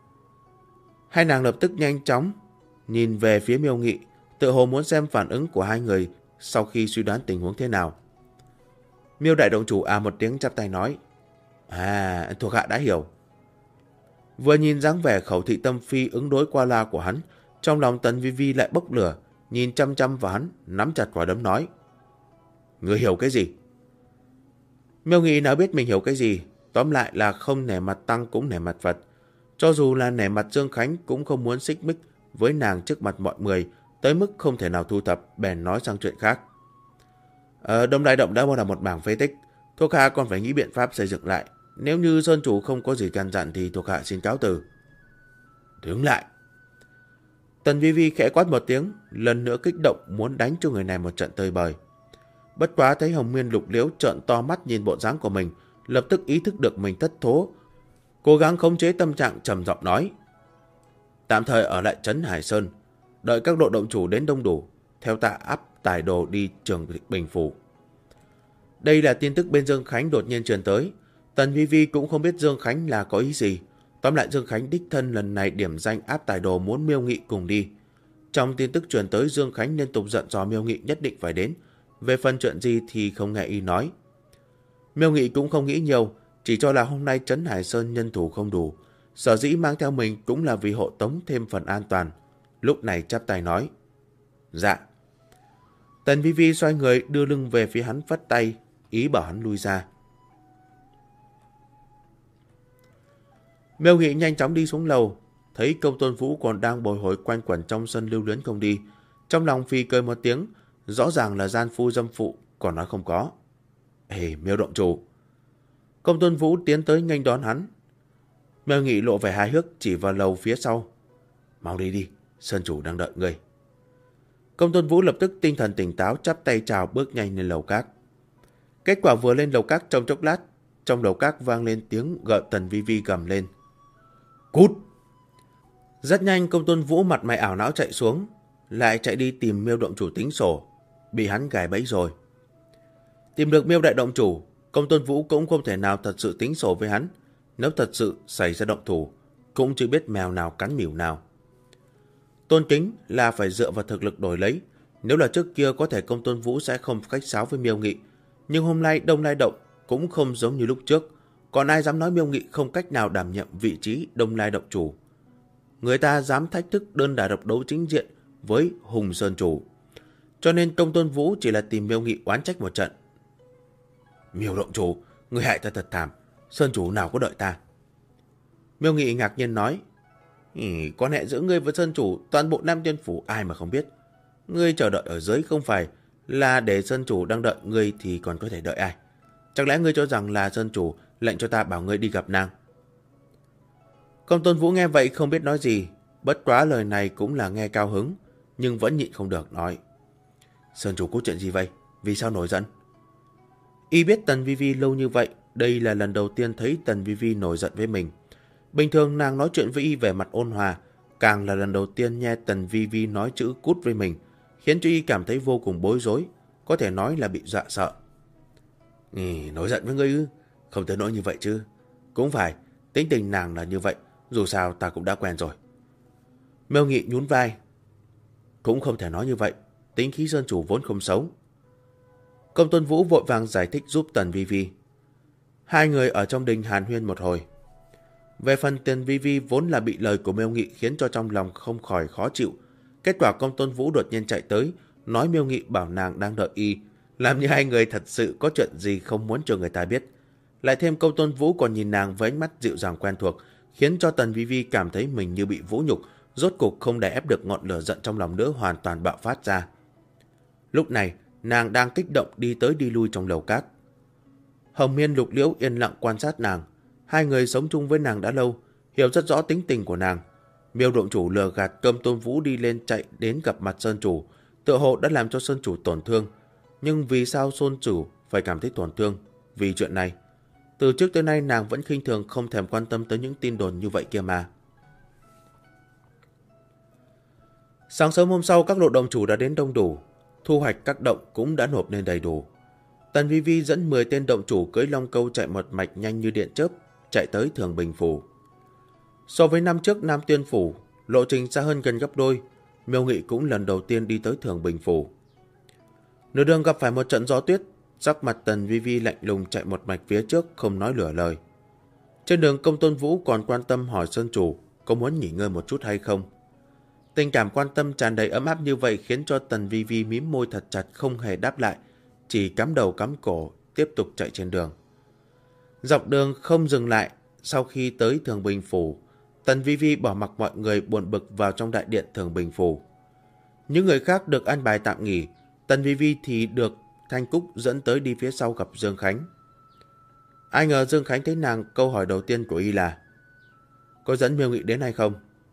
Hai nàng lập tức nhanh chóng nhìn về phía Miêu Nghị, tự hồ muốn xem phản ứng của hai người sau khi suy đoán tình huống thế nào. Miêu đại động chủ một tiếng chắp tay nói: Thuộc hạ đã hiểu. Vừa nhìn dáng vẻ khẩu thị tâm phi ứng đối qua la của hắn, trong lòng Tần Vi Vi lại bốc lửa, nhìn chăm chăm vào hắn, nắm chặt quả đấm nói: Ngươi hiểu cái gì? Miêu Nghị nào biết mình hiểu cái gì, tóm lại là không nể mặt Tăng cũng nể mặt Phật. Cho dù là nể mặt Dương Khánh cũng không muốn xích mích với nàng trước mặt mọi người, tới mức không thể nào thu thập, bèn nói sang chuyện khác. Đông Đại Động đã là một mảng phế tích, thuộc hạ còn phải nghĩ biện pháp xây dựng lại. Nếu như Sơn chủ không có gì can dặn thì thuộc hạ xin cáo từ. Đứng lại. Tần Vi Vi khẽ quát một tiếng, lần nữa kích động muốn đánh cho người này một trận tơi bời. Bất quá thấy Hồng Miên Lục Liễu trợn to mắt nhìn bộ dáng của mình, lập tức ý thức được mình thất thố, cố gắng khống chế tâm trạng trầm giọng nói: Tạm thời ở lại trấn Hải Sơn, đợi các đội động chủ đến đông đủ, theo ta áp tài đồ đi Trường Bình Phủ. Đây là tin tức bên Dương Khánh đột nhiên truyền tới. Tần Vi Vi cũng không biết Dương Khánh là có ý gì. Tóm lại Dương Khánh đích thân lần này điểm danh áp tài đồ muốn Miêu Nghị cùng đi. Trong tin tức truyền tới, Dương Khánh liên tục giận dò Miêu Nghị nhất định phải đến. Về phần chuyện gì thì không nghe y nói. Miêu Nghị cũng không nghĩ nhiều, chỉ cho là hôm nay trấn Hải Sơn nhân thủ không đủ, sở dĩ mang theo mình cũng là vì hộ tống thêm phần an toàn. Lúc này chắp tay nói: Dạ. Tần Vi Vi xoay người đưa lưng về phía hắn, phất tay ý bảo hắn lui ra. Miêu Nghị nhanh chóng đi xuống lầu, thấy Công Tôn Vũ còn đang bồi hồi quanh quẩn trong sân lưu luyến không đi, trong lòng phi cười một tiếng, rõ ràng là gian phu dâm phụ, còn nói không có. Miêu động chủ. Công Tôn Vũ tiến tới nghênh đón hắn. Miêu Nghị lộ vẻ hài hước chỉ vào lầu phía sau: Mau đi đi, Sơn chủ đang đợi người. Công Tôn Vũ lập tức tinh thần tỉnh táo, chắp tay chào bước nhanh lên lầu các. Kết quả vừa lên lầu các trong chốc lát, trong lầu các vang lên tiếng gọi Tần Vi Vi gầm lên. Cút! Rất nhanh Công Tôn Vũ mặt mày ảo não chạy xuống, lại chạy đi tìm Miêu động chủ tính sổ, bị hắn gài bẫy rồi. Tìm được Miêu đại động chủ, Công Tôn Vũ cũng không thể nào thật sự tính sổ với hắn, nếu thật sự xảy ra động thủ, cũng chưa biết mèo nào cắn mỉu nào. Tôn kính là phải dựa vào thực lực đổi lấy, nếu là trước kia có thể Công Tôn Vũ sẽ không khách sáo với Miêu Nghị, nhưng hôm nay Đông Lai Động cũng không giống như lúc trước, còn ai dám nói Miêu Nghị không cách nào đảm nhiệm vị trí Đông Lai Động chủ. Người ta dám thách thức đơn đả độc đấu chính diện với Hùng Sơn chủ, cho nên Công Tôn Vũ chỉ là tìm Miêu Nghị oán trách một trận. Miêu động chủ, người hại ta thật thảm, Sơn chủ nào có đợi ta. Miêu Nghị ngạc nhiên nói, quan hệ giữa ngươi với Sơn chủ toàn bộ Nam Tiên Phủ ai mà không biết. Ngươi chờ đợi ở dưới không phải là để Sơn chủ đang đợi ngươi thì còn có thể đợi ai? Chẳng lẽ ngươi cho rằng là Sơn chủ lệnh cho ta bảo ngươi đi gặp nàng? Công Tôn Vũ nghe vậy không biết nói gì, bất quá lời này cũng là nghe cao hứng, nhưng vẫn nhịn không được nói. Sơn chủ có chuyện gì vậy? Vì sao nổi giận? Y biết Tần Vi Vi lâu như vậy, đây là lần đầu tiên thấy Tần Vi Vi nổi giận với mình. Bình thường nàng nói chuyện với Y về mặt ôn hòa, càng là lần đầu tiên nghe Tần Vi Vi nói chữ cút với mình, khiến cho Y cảm thấy vô cùng bối rối, có thể nói là bị dọa sợ. Nổi giận với ngươi ư? Không tới nỗi như vậy chứ. Cũng phải, tính tình nàng là như vậy, dù sao ta cũng đã quen rồi. Miêu Nghị nhún vai. Cũng không thể nói như vậy, tính khí Sơn chủ vốn không xấu. Công Tôn Vũ vội vàng giải thích giúp Tần Vi Vi. Hai người ở trong đình hàn huyên một hồi. Về phần Tần Vi Vi vốn là bị lời của Miêu Nghị khiến cho trong lòng không khỏi khó chịu. Kết quả Công Tôn Vũ đột nhiên chạy tới, nói Miêu Nghị bảo nàng đang đợi Y, làm như hai người thật sự có chuyện gì không muốn cho người ta biết. Lại thêm Công Tôn Vũ còn nhìn nàng với ánh mắt dịu dàng quen thuộc, khiến cho Tần Vi Vi cảm thấy mình như bị vũ nhục, rốt cục không đè ép được ngọn lửa giận trong lòng nữa hoàn toàn bạo phát ra. Lúc này, nàng đang kích động đi tới đi lui trong lầu cát. Hồng Miên Lục Liễu yên lặng quan sát nàng. Hai người sống chung với nàng đã lâu, hiểu rất rõ tính tình của nàng. Miêu động chủ lừa gạt Công Tôn Vũ đi lên chạy đến gặp mặt Sơn chủ, tựa hồ đã làm cho Sơn chủ tổn thương. Nhưng vì sao Sơn chủ phải cảm thấy tổn thương? Vì chuyện này. Từ trước tới nay nàng vẫn khinh thường không thèm quan tâm tới những tin đồn như vậy kia mà. Sáng sớm hôm sau các lộ động chủ đã đến đông đủ, thu hoạch các động cũng đã nộp lên đầy đủ. Tần Vi Vi dẫn 10 tên động chủ cưỡi long câu chạy một mạch nhanh như điện chớp, chạy tới Thường Bình Phủ. So với năm trước Nam Tiên Phủ, lộ trình xa hơn gần gấp đôi, Miêu Nghị cũng lần đầu tiên đi tới Thường Bình Phủ. Nửa đường gặp phải một trận gió tuyết, sắc mặt Tần Vi Vi lạnh lùng chạy một mạch phía trước không nói lửa lời. Trên đường Công Tôn Vũ còn quan tâm hỏi Sơn chủ có muốn nghỉ ngơi một chút hay không. Tình cảm quan tâm tràn đầy ấm áp như vậy khiến cho Tần Vi Vi mím môi thật chặt không hề đáp lại, chỉ cắm đầu cắm cổ tiếp tục chạy trên đường. Dọc đường không dừng lại, sau khi tới Thường Bình Phủ, Tần Vi Vi bỏ mặc mọi người buồn bực vào trong đại điện Thường Bình Phủ. Những người khác được an bài tạm nghỉ, Tần Vi Vi thì được Thanh Cúc dẫn tới đi phía sau gặp Dương Khánh. Ai ngờ Dương Khánh thấy nàng, câu hỏi đầu tiên của Y là: có dẫn Miêu Nghị đến hay không?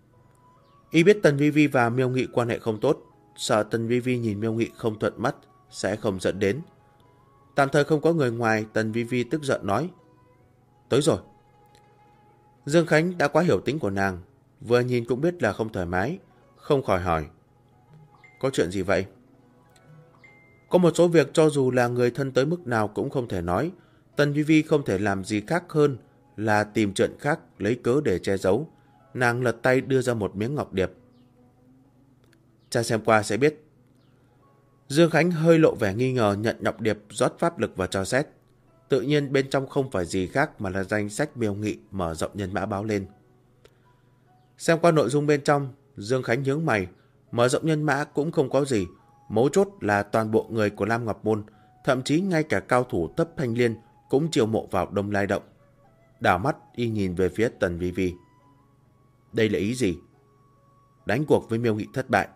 Y biết Tần Vi Vi và Miêu Nghị quan hệ không tốt, sợ Tần Vi Vi nhìn Miêu Nghị không thuận mắt sẽ không dẫn đến. Tạm thời không có người ngoài, Tần Vi Vi tức giận nói: tới rồi. Dương Khánh đã quá hiểu tính của nàng, vừa nhìn cũng biết là không thoải mái, không khỏi hỏi: có chuyện gì vậy? Có một số việc cho dù là người thân tới mức nào cũng không thể nói, Tần Vi Vi không thể làm gì khác hơn là tìm chuyện khác lấy cớ để che giấu. Nàng lật tay đưa ra một miếng ngọc điệp. Cha xem qua sẽ biết. Dương Khánh hơi lộ vẻ nghi ngờ nhận ngọc điệp, rót pháp lực vào cho xét. Tự nhiên bên trong không phải gì khác mà là danh sách Miêu Nghị mở rộng nhân mã báo lên. Xem qua nội dung bên trong, Dương Khánh nhướng mày, mở rộng nhân mã cũng không có gì, mấu chốt là toàn bộ người của Lam Ngọc Môn, thậm chí ngay cả cao thủ Thấp Thanh Liên cũng chiêu mộ vào Đông Lai Động. Đảo mắt Y nhìn về phía Tần Vi Vi. Đây là ý gì? Đánh cuộc với Miêu Nghị thất bại.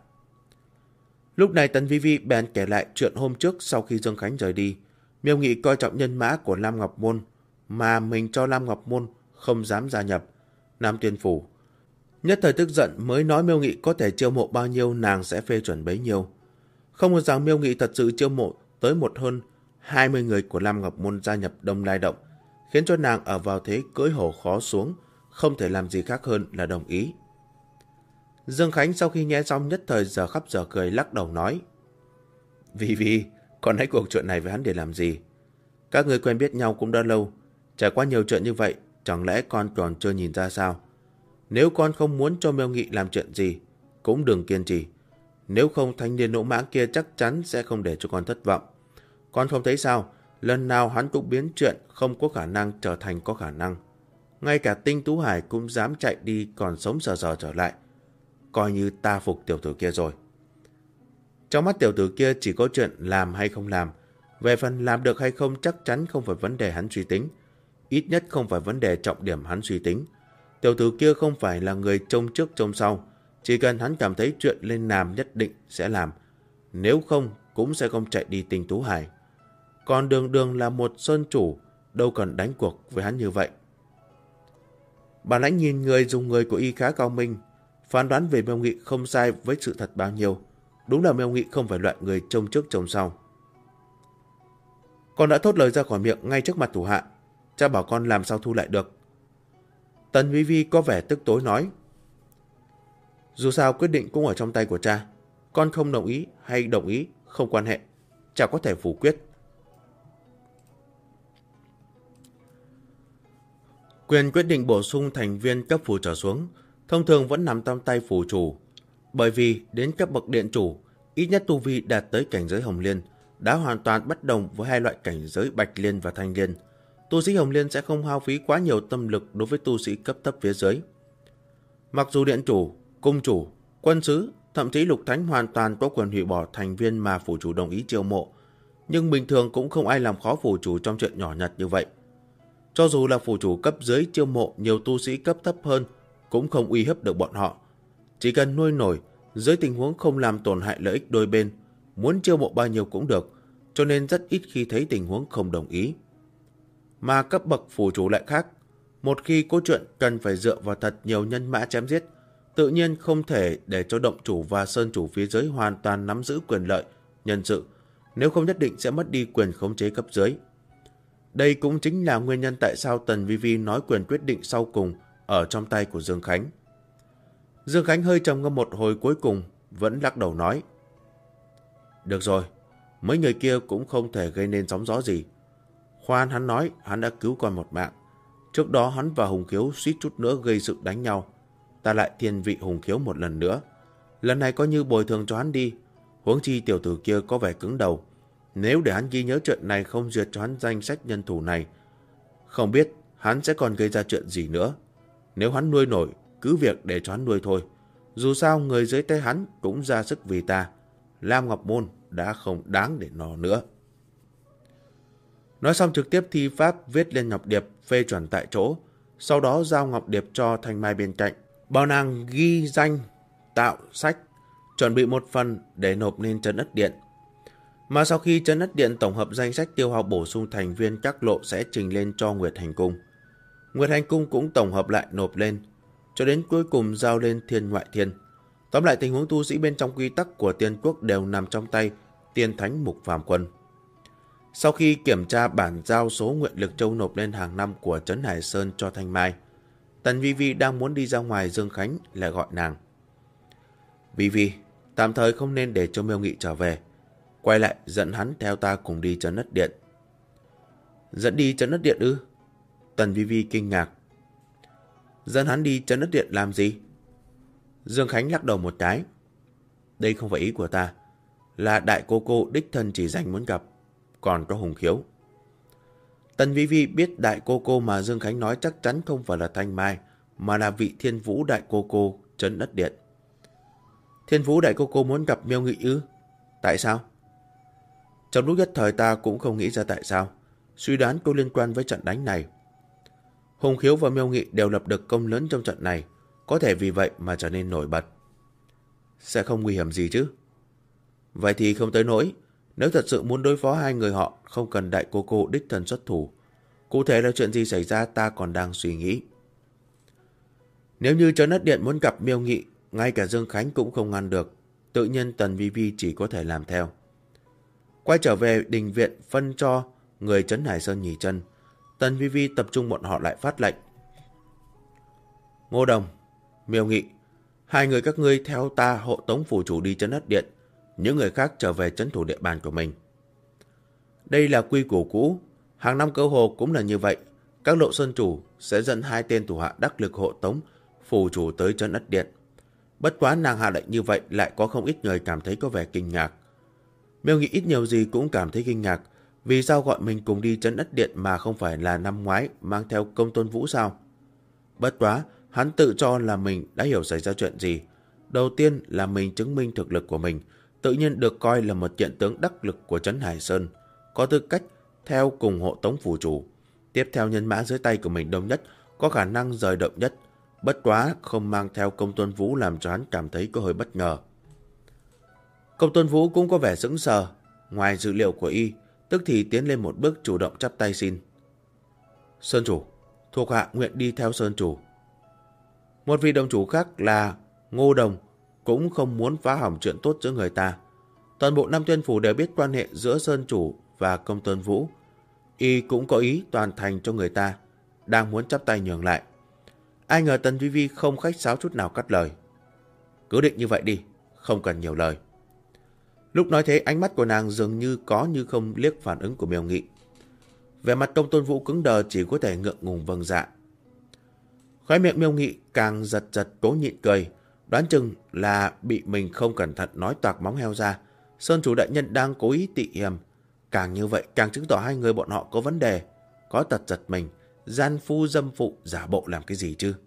Lúc này Tần Vi Vi bèn kể lại chuyện hôm trước sau khi Dương Khánh rời đi. Miêu Nghị coi trọng nhân mã của Lam Ngọc Môn, mà mình cho Lam Ngọc Môn không dám gia nhập Nam Tiên Phủ. Nhất thời tức giận mới nói Miêu Nghị có thể chiêu mộ bao nhiêu nàng sẽ phê chuẩn bấy nhiêu. Không ngờ rằng Miêu Nghị thật sự chiêu mộ tới 20 người của Lam Ngọc Môn gia nhập Đông Lai Động, khiến cho nàng ở vào thế cưỡi hổ khó xuống, không thể làm gì khác hơn là đồng ý. Dương Khánh sau khi nghe xong nhất thời giờ khóc giờ cười, lắc đầu nói: Vì con hãy cuộc chuyện này với hắn để làm gì? Các người quen biết nhau cũng đã lâu, trải qua nhiều chuyện như vậy, chẳng lẽ con còn chưa nhìn ra sao? Nếu con không muốn cho Miêu Nghị làm chuyện gì, cũng đừng kiên trì. Nếu không, thanh niên lỗ mãng kia chắc chắn sẽ không để cho con thất vọng. Con không thấy sao, lần nào hắn cũng biến chuyện không có khả năng trở thành có khả năng. Ngay cả Tinh Tú Hải cũng dám chạy đi còn sống sờ sờ trở lại. Coi như ta phục tiểu tử kia rồi. Trong mắt tiểu tử kia chỉ có chuyện làm hay không làm. Về phần làm được hay không chắc chắn không phải vấn đề hắn suy tính. Ít nhất không phải vấn đề trọng điểm hắn suy tính. Tiểu tử kia không phải là người trông trước trông sau. Chỉ cần hắn cảm thấy chuyện lên làm nhất định sẽ làm. Nếu không cũng sẽ không chạy đi Tinh Tú Hải. Còn Đường Đường là một sơn chủ, đâu cần đánh cuộc với hắn như vậy. Bản lãnh nhìn người dùng người của y khá cao minh. Phán đoán về Miêu Nghị không sai với sự thật bao nhiêu. Đúng là Miêu Nghị không phải loại người trông trước trông sau. Con đã thốt lời ra khỏi miệng ngay trước mặt thủ hạ. Cha bảo con làm sao thu lại được. Tần Vi Vi có vẻ tức tối nói: Dù sao quyết định cũng ở trong tay của cha. Con không đồng ý hay đồng ý không quan hệ, cha có thể phủ quyết. Quyền quyết định bổ sung thành viên cấp phủ trở xuống thông thường vẫn nằm trong tay phủ chủ. Bởi vì đến cấp bậc điện chủ, ít nhất tu vi đạt tới cảnh giới Hồng Liên, đã hoàn toàn bất đồng với hai loại cảnh giới Bạch Liên và Thanh Liên. Tu sĩ Hồng Liên sẽ không hao phí quá nhiều tâm lực đối với tu sĩ cấp thấp phía dưới. Mặc dù điện chủ, cung chủ, quân sứ, thậm chí lục thánh hoàn toàn có quyền hủy bỏ thành viên mà phủ chủ đồng ý chiêu mộ, nhưng bình thường cũng không ai làm khó phủ chủ trong chuyện nhỏ nhặt như vậy. Cho dù là phủ chủ cấp dưới chiêu mộ nhiều tu sĩ cấp thấp hơn, cũng không uy hiếp được bọn họ. Chỉ cần nuôi nổi, dưới tình huống không làm tổn hại lợi ích đôi bên, muốn chiêu mộ bao nhiêu cũng được, cho nên rất ít khi thấy tình huống không đồng ý. Mà cấp bậc phủ chủ lại khác, một khi có chuyện cần phải dựa vào thật nhiều nhân mã chém giết, tự nhiên không thể để cho động chủ và sơn chủ phía dưới hoàn toàn nắm giữ quyền lợi, nhân sự, nếu không nhất định sẽ mất đi quyền khống chế cấp dưới. Đây cũng chính là nguyên nhân tại sao Tần Vi Vi nói quyền quyết định sau cùng ở trong tay của Dương Khánh. Dương Khánh hơi trầm ngâm một hồi, cuối cùng vẫn lắc đầu nói: Được rồi, mấy người kia cũng không thể gây nên sóng gió gì. Khoan, hắn nói hắn đã cứu con một mạng. Trước đó hắn và Hùng Khiếu suýt chút nữa gây sự đánh nhau. Ta lại thiên vị Hùng Khiếu một lần nữa. Lần này coi như bồi thường cho hắn đi. Huống chi tiểu tử kia có vẻ cứng đầu. Nếu để hắn ghi nhớ chuyện này không duyệt cho hắn danh sách nhân thủ này, không biết hắn sẽ còn gây ra chuyện gì nữa. Nếu hắn nuôi nổi, cứ việc để cho hắn nuôi thôi. Dù sao người dưới tay hắn cũng ra sức vì ta. Lam Ngọc Môn đã không đáng để nó nữa. Nói xong trực tiếp thi pháp viết lên ngọc điệp, phê chuẩn tại chỗ. Sau đó giao ngọc điệp cho Thanh Mai bên cạnh, bảo nàng ghi danh, tạo sách, chuẩn bị một phần để nộp lên Trấn Ất Điện. Mà sau khi Trấn Ất Điện tổng hợp danh sách tiêu hao bổ sung thành viên các lộ sẽ trình lên cho Nguyệt Hành Cung. Nguyệt Hành Cung cũng tổng hợp lại nộp lên, cho đến cuối cùng giao lên Thiên Ngoại Thiên. Tóm lại tình huống tu sĩ bên trong quy tắc của Tiên Quốc đều nằm trong tay Tiên Thánh Mục Phàm Quân. Sau khi kiểm tra bản giao số nguyện lực châu nộp lên hàng năm của Trấn Hải Sơn cho Thanh Mai, Tần Vi Vi đang muốn đi ra ngoài, Dương Khánh lại gọi nàng: Vi Vi, tạm thời không nên để cho Miêu Nghị trở về. Quay lại dẫn hắn theo ta cùng đi Trấn Ất Điện. Dẫn đi Trấn Ất Điện ư? Tần Vi Vi kinh ngạc. Dẫn hắn đi Trấn Ất Điện làm gì? Dương Khánh lắc đầu một cái. Đây không phải ý của ta. Là đại cô cô đích thân chỉ dành muốn gặp. Còn có Hùng Khiếu. Tần Vi Vi biết đại cô cô mà Dương Khánh nói chắc chắn không phải là Thanh Mai, mà là vị Thiên Vũ đại cô cô Trấn Ất Điện. Thiên Vũ đại cô cô muốn gặp Miêu Nghị ư? Tại sao? Trong lúc nhất thời ta cũng không nghĩ ra tại sao. Suy đoán có liên quan với trận đánh này. Hùng Khiếu và Miêu Nghị đều lập được công lớn trong trận này, có thể vì vậy mà trở nên nổi bật. Sẽ không nguy hiểm gì chứ? Vậy thì không tới nỗi. Nếu thật sự muốn đối phó hai người họ, không cần đại cô cô đích thân xuất thủ. Cụ thể là chuyện gì xảy ra ta còn đang suy nghĩ. Nếu như Trấn Ất Điện muốn gặp Miêu Nghị, ngay cả Dương Khánh cũng không ngăn được. Tự nhiên Tần Vi Vi chỉ có thể làm theo. Quay trở về đình viện phân cho người trấn Hải Sơn nghỉ chân, Tần Vi Vi tập trung bọn họ lại phát lệnh. Ngô Đồng, Miêu Nghị, hai người các ngươi theo ta hộ tống phủ chủ đi trấn Ất Điện, những người khác trở về trấn thủ địa bàn của mình. Đây là quy củ cũ, hàng năm cơ hồ cũng là như vậy. Các Lộ Sơn chủ sẽ dẫn hai tên thủ hạ đắc lực hộ tống phủ chủ tới trấn Ất Điện. Bất quá nàng hạ lệnh như vậy lại có không ít người cảm thấy có vẻ kinh ngạc. Miêu Nghị ít nhiều gì cũng cảm thấy kinh ngạc. Vì sao gọi mình cùng đi trấn Ất Điện mà không phải là năm ngoái mang theo Công Tôn Vũ sao? Bất quá, hắn tự cho là mình đã hiểu xảy ra chuyện gì. Đầu tiên là mình chứng minh thực lực của mình, tự nhiên được coi là một kiện tướng đắc lực của trấn Hải Sơn, có tư cách theo cùng hộ tống phủ chủ. Tiếp theo nhân mã dưới tay của mình đông nhất, có khả năng rời động nhất. Bất quá không mang theo Công Tôn Vũ làm cho hắn cảm thấy có hơi bất ngờ. Công Tôn Vũ cũng có vẻ sững sờ. Ngoài dự liệu của y, tức thì tiến lên một bước chủ động chắp tay xin. Sơn chủ, thuộc hạ nguyện đi theo Sơn chủ. Một vị đồng chủ khác là Ngô Đồng cũng không muốn phá hỏng chuyện tốt giữa người ta. Toàn bộ Nam Tuyên Phủ đều biết quan hệ giữa Sơn chủ và Công Tôn Vũ. Y cũng có ý toàn thành cho người ta, đang muốn chắp tay nhường lại. Ai ngờ Tần Vi Vi không khách sáo chút nào cắt lời. Cứ định như vậy đi, không cần nhiều lời. Lúc nói thế, ánh mắt của nàng dường như có như không liếc phản ứng của Miêu Nghị. Vẻ mặt Công Tôn Vũ cứng đờ, chỉ có thể ngượng ngùng vâng dạ. Khóe miệng Miêu Nghị càng giật giật cố nhịn cười, đoán chừng là bị mình không cẩn thận nói toạc móng heo ra. Sơn chủ đại nhân đang cố ý tị hiềm. Càng như vậy càng chứng tỏ hai người bọn họ có vấn đề, có tật giật mình, gian phu dâm phụ giả bộ làm cái gì chứ.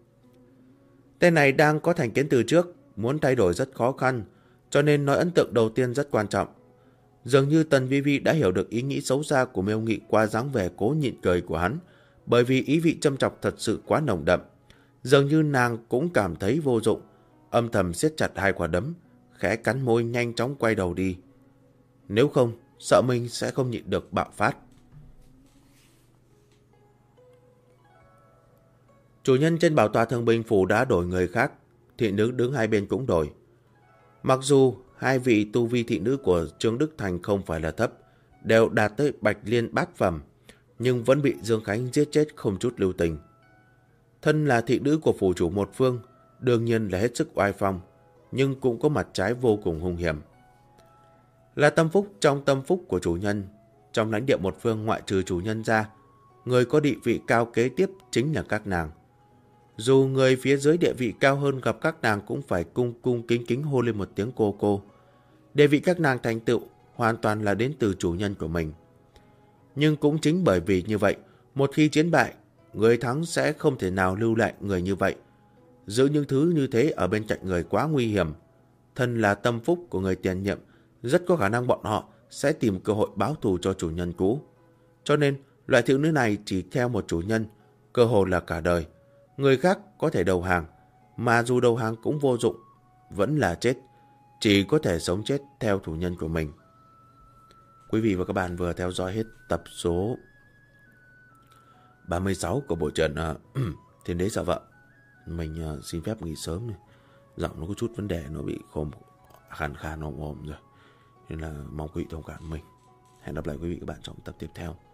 Tên này đang có thành kiến từ trước, muốn thay đổi rất khó khăn, cho nên nói ấn tượng đầu tiên rất quan trọng. Dường như Tần Vi Vi đã hiểu được ý nghĩ xấu xa của Miêu Nghị qua dáng vẻ cố nhịn cười của hắn, bởi vì ý vị châm chọc thật sự quá nồng đậm. Dường như nàng cũng cảm thấy vô dụng, âm thầm siết chặt hai quả đấm, khẽ cắn môi nhanh chóng quay đầu đi. Nếu không, sợ mình sẽ không nhịn được bạo phát. Chủ nhân trên bảo tọa Thương Binh Phủ đã đổi người khác, thị nữ đứng hai bên cũng đổi. Mặc dù hai vị tu vi thị nữ của Trương Đức Thành không phải là thấp, đều đạt tới Bạch Liên bát phẩm, nhưng vẫn bị Dương Khánh giết chết không chút lưu tình. Thân là thị nữ của phủ chủ một phương, đương nhiên là hết sức oai phong, nhưng cũng có mặt trái vô cùng hung hiểm. Là tâm phúc trong tâm phúc của chủ nhân, trong lãnh địa một phương ngoại trừ chủ nhân ra, người có địa vị cao kế tiếp chính là các nàng. Dù người phía dưới địa vị cao hơn gặp các nàng cũng phải cung cung kính kính hô lên một tiếng cô cô. Địa vị các nàng thành tựu hoàn toàn là đến từ chủ nhân của mình. Nhưng cũng chính bởi vì như vậy, một khi chiến bại, người thắng sẽ không thể nào lưu lại người như vậy. Giữ những thứ như thế ở bên cạnh người quá nguy hiểm. Thân là tâm phúc của người tiền nhiệm, rất có khả năng bọn họ sẽ tìm cơ hội báo thù cho chủ nhân cũ. Cho nên, loại thiếu nữ này chỉ theo một chủ nhân, cơ hội là cả đời. Người khác có thể đầu hàng, mà dù đầu hàng cũng vô dụng, vẫn là chết, chỉ có thể sống chết theo chủ nhân của mình. Quý vị và các bạn vừa theo dõi hết tập số 36 của bộ truyện Thiên Đế Sợ Vợ. Mình xin phép nghỉ sớm này. Giọng nó có chút vấn đề, nó bị khom khàn khàn ồm ồm rồi, nên là mong quý vị thông cảm mình. Hẹn gặp lại quý vị và các bạn trong tập tiếp theo.